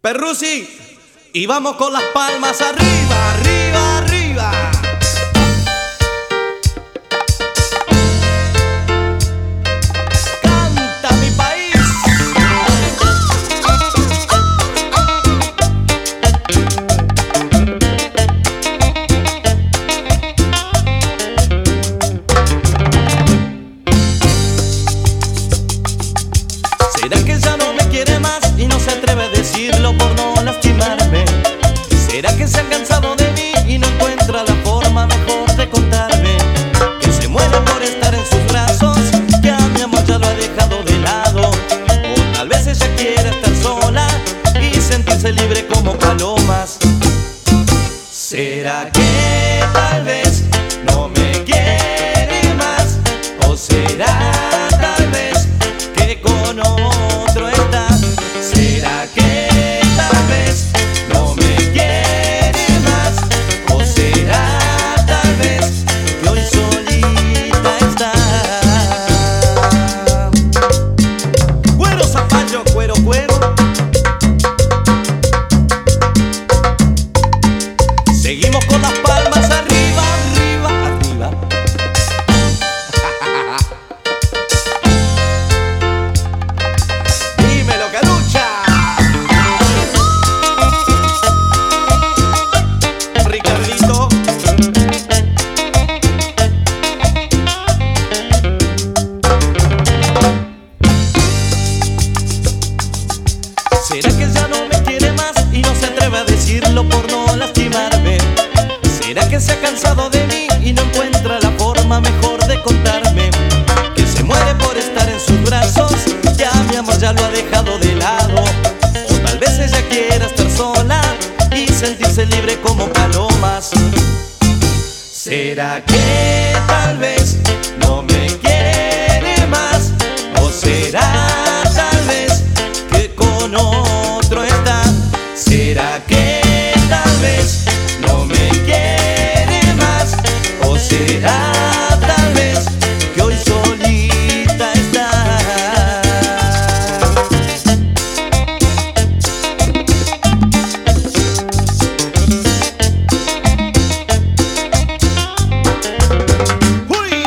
Perrusi, y vamos con las palmas arriba, arriba, arriba. Canta mi país. ¿Será que ya no me quiere más y no se atreve a decirlo por no lastimarme? ¿Será que se ha cansado de mí y no encuentra la forma mejor de contarme? Que se muere por estar en sus brazos, que a mi amor ya lo ha dejado de lado. O tal vez ella quiera estar sola y sentirse libre como palomas. ¿Será que tal vez no me quiere más? ¿O será tal vez que con otro está? ¿Será que tal vez no me quiere más? ¿O será tal vez que hoy solita está? Cuero, zapallo, cuero, cuero. Seguimos con las palmas arriba, arriba, arriba. Dímelo, Carucha. Ricardito. ¿Será que ya no me quiere más y no se atreve a decirlo por no lastimarme? ¿Será que se ha cansado de mí y no encuentra la forma mejor de contarme? Que se muere por estar en sus brazos, ya mi amor ya lo ha dejado de lado. O tal vez ella quiera estar sola y sentirse libre como palomas. ¿Será que tal vez no me quiere más? ¿O será tal vez que con otro está? ¿Será que tal vez no me quiere más? ¿O será tal vez que hoy solita está? ¡Uy!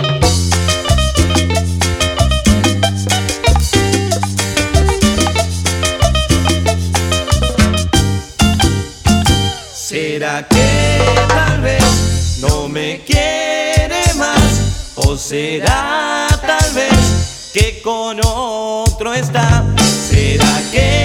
¿Será que tal vez no me quiere más? ¿O será tal vez que con otro está? ¿Será que